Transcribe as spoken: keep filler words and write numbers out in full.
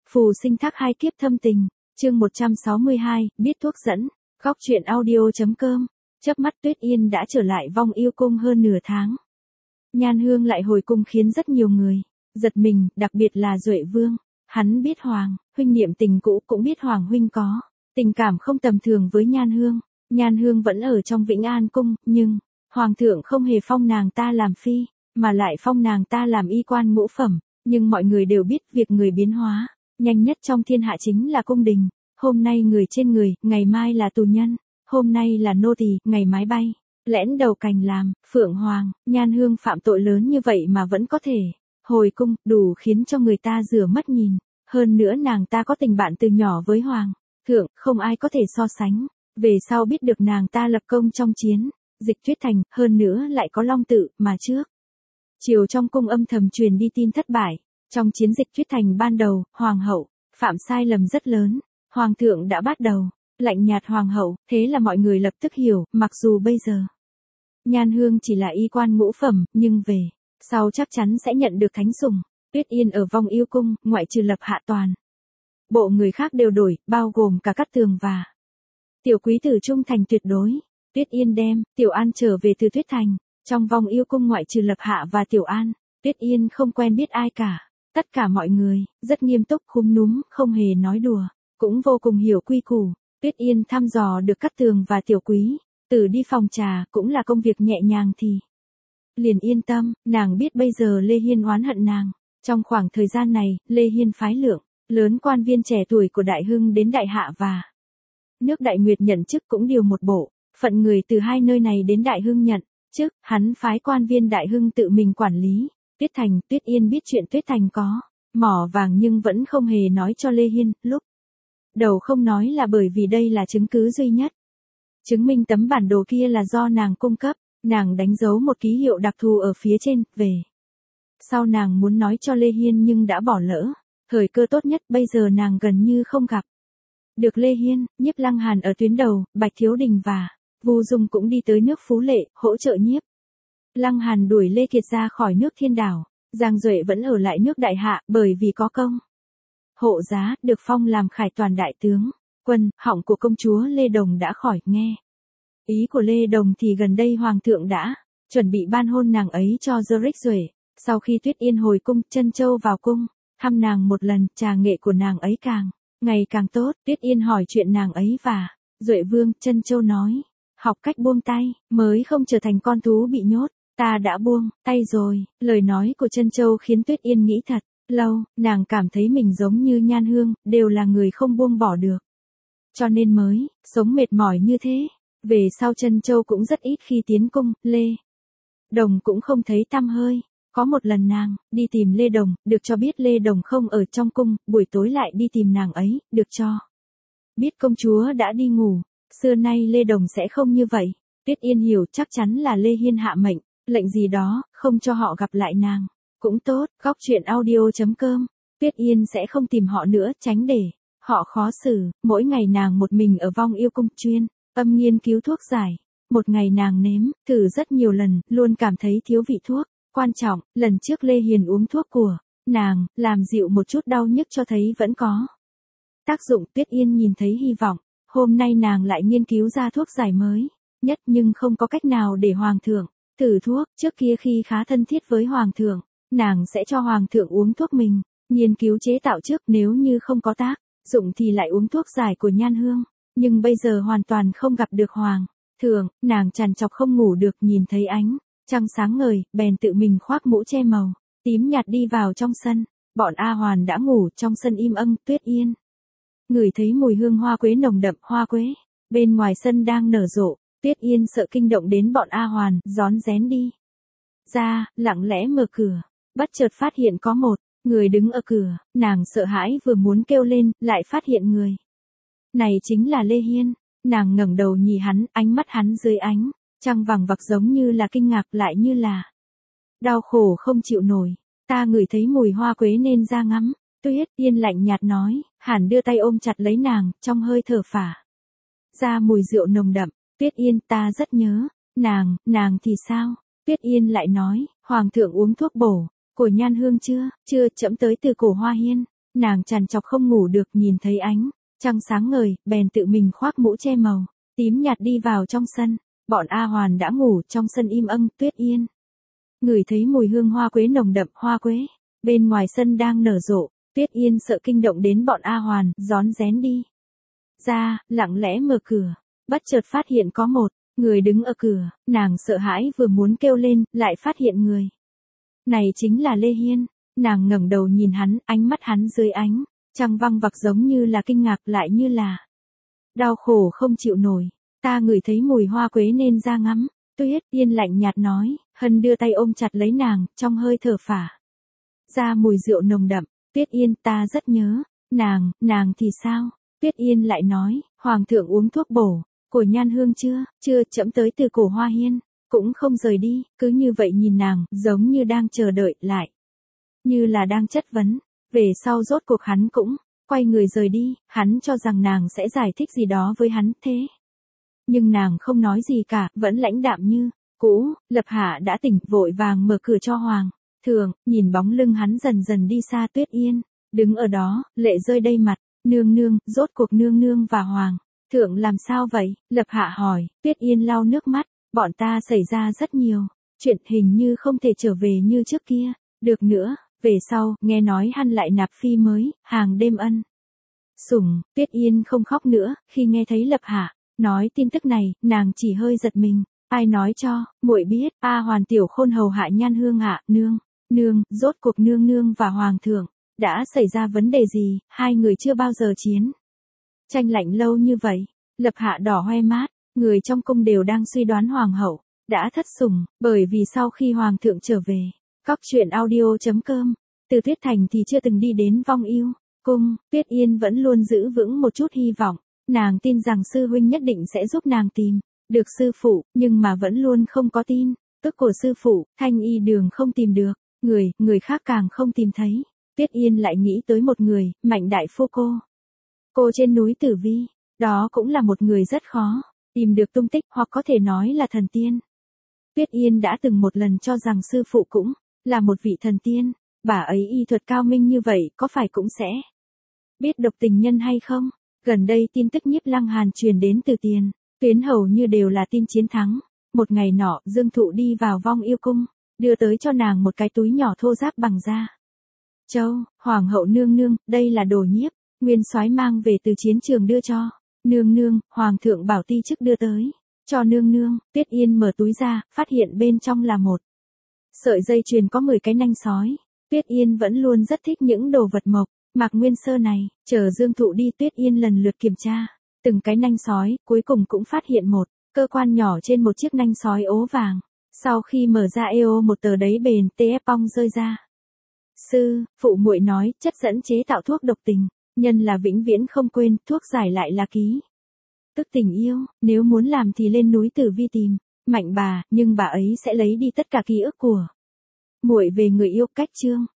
Phù sinh thác hai kiếp thâm tình, chương một trăm sáu mươi hai, biết thuốc dẫn, góc truyện audio.com, chớp mắt Tuyết Yên đã trở lại Vong Yêu Cung hơn nửa tháng. Nhan Hương lại hồi cung khiến rất nhiều người giật mình, đặc biệt là Duệ Vương. Hắn biết Hoàng huynh niệm tình cũ, cũng biết Hoàng huynh có tình cảm không tầm thường với Nhan Hương. Nhan Hương vẫn ở trong Vĩnh An Cung, nhưng Hoàng thượng không hề phong nàng ta làm phi, mà lại phong nàng ta làm y quan ngũ phẩm. Nhưng mọi người đều biết việc người biến hóa nhanh nhất trong thiên hạ chính là cung đình. Hôm nay người trên người, ngày mai là tù nhân, hôm nay là nô tỳ, ngày mai bay lẽn đầu cành làm phượng hoàng. Nhan Hương phạm tội lớn như vậy mà vẫn có thể hồi cung, đủ khiến cho người ta rửa mắt nhìn. Hơn nữa nàng ta có tình bạn từ nhỏ với Hoàng thượng, không ai có thể so sánh. Về sau biết được nàng ta lập công trong chiến Dịch Tuyết Thành, hơn nữa lại có long tự, mà trước chiều trong cung âm thầm truyền đi tin thất bại. Trong chiến dịch Tuyết Thành ban đầu, Hoàng hậu phạm sai lầm rất lớn. Hoàng thượng đã bắt đầu lạnh nhạt Hoàng hậu, thế là mọi người lập tức hiểu, mặc dù bây giờ Nhan Hương chỉ là y quan ngũ phẩm, nhưng về sau chắc chắn sẽ nhận được thánh sủng. Tuyết Yên ở Vong Yêu Cung, ngoại trừ Lập Hạ toàn bộ người khác đều đổi, bao gồm cả Cát Tường và tiểu quý tử trung thành tuyệt đối. Tuyết Yên đem Tiểu An trở về từ Tuyết Thành. Trong Vong Yêu Cung ngoại trừ Lập Hạ và Tiểu An, Tuyết Yên không quen biết ai cả. Tất cả mọi người rất nghiêm túc, khúm núm, không hề nói đùa, cũng vô cùng hiểu quy củ. Tuyết Yên thăm dò được Cát Tường và tiểu quý tử đi phòng trà, cũng là công việc nhẹ nhàng thì liền yên tâm. Nàng biết bây giờ Lê Hiên oán hận nàng. Trong khoảng thời gian này, Lê Hiên phái lượng lớn quan viên trẻ tuổi của Đại Hưng đến Đại Hạ và nước Đại Nguyệt nhận chức, cũng điều một bộ phận người từ hai nơi này đến Đại Hưng nhận chức. Hắn phái quan viên Đại Hưng tự mình quản lý Tuyết Thành. Tuyết Yên biết chuyện Tuyết Thành có mỏ vàng nhưng vẫn không hề nói cho Lê Hiên. Lúc đầu không nói là bởi vì đây là chứng cứ duy nhất chứng minh tấm bản đồ kia là do nàng cung cấp. Nàng đánh dấu một ký hiệu đặc thù ở phía trên. Về sau nàng muốn nói cho Lê Hiên nhưng đã bỏ lỡ thời cơ tốt nhất. Bây giờ nàng gần như không gặp được Lê Hiên. Nhiếp Lăng Hàn ở tuyến đầu, Bạch Thiếu Đình và Vu Dung cũng đi tới nước Phú Lệ, hỗ trợ Nhiếp Lăng Hàn đuổi Lê Kiệt ra khỏi nước Thiên Đảo. Giang Duệ vẫn ở lại nước Đại Hạ, bởi vì có công hộ giá, được phong làm Khải Toàn đại tướng quân. Họng của công chúa Lê Đồng đã khỏi. Nghe ý của Lê Đồng thì gần đây Hoàng thượng đã chuẩn bị ban hôn nàng ấy cho Deric Duệ. Sau khi Tuyết Yên hồi cung, Trân Châu vào cung thăm nàng một lần, trà nghệ của nàng ấy càng ngày càng tốt. Tuyết Yên hỏi chuyện nàng ấy và Duệ Vương. Trân Châu nói, học cách buông tay, mới không trở thành con thú bị nhốt. Ta đã buông tay rồi. Lời nói của Trân Châu khiến Tuyết Yên nghĩ thật lâu. Nàng cảm thấy mình giống như Nhan Hương, đều là người không buông bỏ được, cho nên mới sống mệt mỏi như thế. Về sau Trân Châu cũng rất ít khi tiến cung. Lê Đồng cũng không thấy tăm hơi. Có một lần nàng đi tìm Lê Đồng, được cho biết Lê Đồng không ở trong cung, buổi tối lại đi tìm nàng ấy, được cho biết công chúa đã đi ngủ. Xưa nay Lê Đồng sẽ không như vậy. Tuyết Yên hiểu chắc chắn là Lê Hiên hạ mệnh lệnh gì đó, không cho họ gặp lại nàng. Cũng tốt, góc truyện audio.com. Tuyết Yên sẽ không tìm họ nữa, tránh để họ khó xử. Mỗi ngày nàng một mình ở Vong Yêu Cung chuyên âm nghiên cứu thuốc giải. Một ngày nàng nếm thử rất nhiều lần, luôn cảm thấy thiếu vị thuốc. Quan trọng, lần trước Lê Hiền uống thuốc của nàng, làm dịu một chút đau nhức cho thấy vẫn có tác dụng. Tuyết Yên nhìn thấy hy vọng. Hôm nay nàng lại nghiên cứu ra thuốc giải mới nhất, nhưng không có cách nào để Hoàng thượng thử thuốc. Trước kia khi khá thân thiết với Hoàng thượng, nàng sẽ cho Hoàng thượng uống thuốc mình nghiên cứu chế tạo trước, nếu như không có tác dụng thì lại uống thuốc giải của Nhan Hương. Nhưng bây giờ hoàn toàn không gặp được Hoàng thượng, nàng trằn trọc không ngủ được. Nhìn thấy ánh trăng sáng ngời, bèn tự mình khoác mũ che màu tím nhạt đi vào trong sân. Bọn A Hoàn đã ngủ, trong sân im ắng. Tuyết Yên ngửi thấy mùi hương hoa quế nồng đậm. Hoa quế bên ngoài sân đang nở rộ. Tuyết Yên sợ kinh động đến bọn A Hoàn, rón rén đi ra, lặng lẽ mở cửa. Bất chợt phát hiện có một người đứng ở cửa. Nàng sợ hãi vừa muốn kêu lên, lại phát hiện người này chính là Lê Hiên. Nàng ngẩng đầu nhìn hắn, ánh mắt hắn dưới ánh trăng vàng vặc giống như là kinh ngạc, lại như là đau khổ không chịu nổi. Ta ngửi thấy mùi hoa quế nên ra ngắm. Tuyết Yên lạnh nhạt nói. Hàn đưa tay ôm chặt lấy nàng, trong hơi thở phả ra mùi rượu nồng đậm. Tuyết Yên, ta rất nhớ nàng. Nàng thì sao? Tuyết Yên lại nói, Hoàng thượng uống thuốc bổ của Nhan Hương chưa? Chưa, trẫm tới từ cổ Hoa Hiên Nàng trằn trọc không ngủ được, nhìn thấy ánh trăng sáng ngời, bèn tự mình khoác mũ che màu tím nhạt đi vào trong sân. Bọn A Hoàn đã ngủ, trong sân im ắng. Tuyết Yên ngửi thấy mùi hương hoa quế nồng đậm, hoa quế bên ngoài sân đang nở rộ. Tuyết Yên sợ kinh động đến bọn A Hoàn, rón rén đi ra, lặng lẽ mở cửa, bất chợt phát hiện có một người đứng ở cửa. Nàng sợ hãi vừa muốn kêu lên, lại phát hiện người này chính là Lê Hiên. Nàng ngẩng đầu nhìn hắn, ánh mắt hắn dưới ánh trăng văng vặc giống như là kinh ngạc, lại như là đau khổ không chịu nổi. Ta ngửi thấy mùi hoa quế nên ra ngắm. Tuyết Yên lạnh nhạt nói. Hân đưa tay ôm chặt lấy nàng, trong hơi thở phả ra mùi rượu nồng đậm. Tuyết Yên, ta rất nhớ nàng. Nàng thì sao? Tuyết Yên lại nói, Hoàng thượng uống thuốc bổ của Nhan Hương chưa? Chưa, trẫm tới từ Cổ Hoa Hiên cũng không rời đi. Cứ như vậy nhìn nàng, giống như đang chờ đợi, lại như là đang chất vấn. Về sau rốt cuộc hắn cũng quay người rời đi. Hắn cho rằng nàng sẽ giải thích gì đó với hắn, thế nhưng nàng không nói gì cả, vẫn lãnh đạm như cũ. Lập Hạ đã tỉnh, vội vàng mở cửa cho Hoàng thượng. Nhìn bóng lưng hắn dần dần đi xa, Tuyết Yên đứng ở đó, lệ rơi đầy mặt. Nương nương, rốt cuộc nương nương và Hoàng thượng làm sao vậy? Lập Hạ hỏi. Tuyết Yên lau nước mắt. Bọn ta xảy ra rất nhiều chuyện, hình như không thể trở về như trước kia được nữa. Về sau, nghe nói hắn lại nạp phi mới, hàng đêm ân sủng. Tuyết Yên không khóc nữa, khi nghe thấy Lập Hạ nói tin tức này, nàng chỉ hơi giật mình. Ai nói cho muội biết? A Hoàn tiểu khôn hầu hạ Nhan Hương ạ. Nương, nương, rốt cuộc nương nương và Hoàng thượng đã xảy ra vấn đề gì? Hai người chưa bao giờ chiến tranh lạnh lâu như vậy. Lập Hạ đỏ hoe mát. Người trong cung đều đang suy đoán Hoàng hậu đã thất sủng, bởi vì sau khi Hoàng thượng trở về, Cóc truyện audio chấm com, từ Tuyết Thành thì chưa từng đi đến Vong Yêu Cung. Tuyết Yên vẫn luôn giữ vững một chút hy vọng. Nàng tin rằng sư huynh nhất định sẽ giúp nàng tìm được sư phụ, nhưng mà vẫn luôn không có tin tức của sư phụ. Thanh Y Đường không tìm được người, người khác càng không tìm thấy. Tuyết Yên lại nghĩ tới một người, Mạnh đại phu cô. Cô trên núi Tử Vi, đó cũng là một người rất khó tìm được tung tích, hoặc có thể nói là thần tiên. Tuyết Yên đã từng một lần cho rằng sư phụ cũng là một vị thần tiên. Bà ấy y thuật cao minh như vậy, có phải cũng sẽ biết độc tình nhân hay không? Gần đây tin tức Nhiếp Lăng Hàn truyền đến từ tiền tuyến hầu như đều là tin chiến thắng. Một ngày nọ, Dương Thụ đi vào Vong Yêu Cung, đưa tới cho nàng một cái túi nhỏ thô ráp bằng da châu. Hoàng hậu nương nương, đây là đồ Nhiếp Nguyên Soái mang về từ chiến trường đưa cho nương nương. Hoàng thượng bảo ti chức đưa tới cho nương nương. Tuyết Yên mở túi ra, phát hiện bên trong là một sợi dây chuyền có mười cái nanh sói. Tuyết Yên vẫn luôn rất thích những đồ vật mộc mạc nguyên sơ này. Chờ Dương Thụ đi, Tuyết Yên lần lượt kiểm tra từng cái nanh sói, cuối cùng cũng phát hiện một cơ quan nhỏ trên một chiếc nanh sói ố vàng. Sau khi mở ra, eo một tờ đấy bền tê pong rơi ra. Sư phụ muội nói, chất dẫn chế tạo thuốc độc tình nhân là vĩnh viễn không quên, thuốc giải lại là ký tức tình yêu. Nếu muốn làm thì lên núi Tử Vi tìm Mạnh bà, nhưng bà ấy sẽ lấy đi tất cả ký ức của muội về người yêu. Cách chương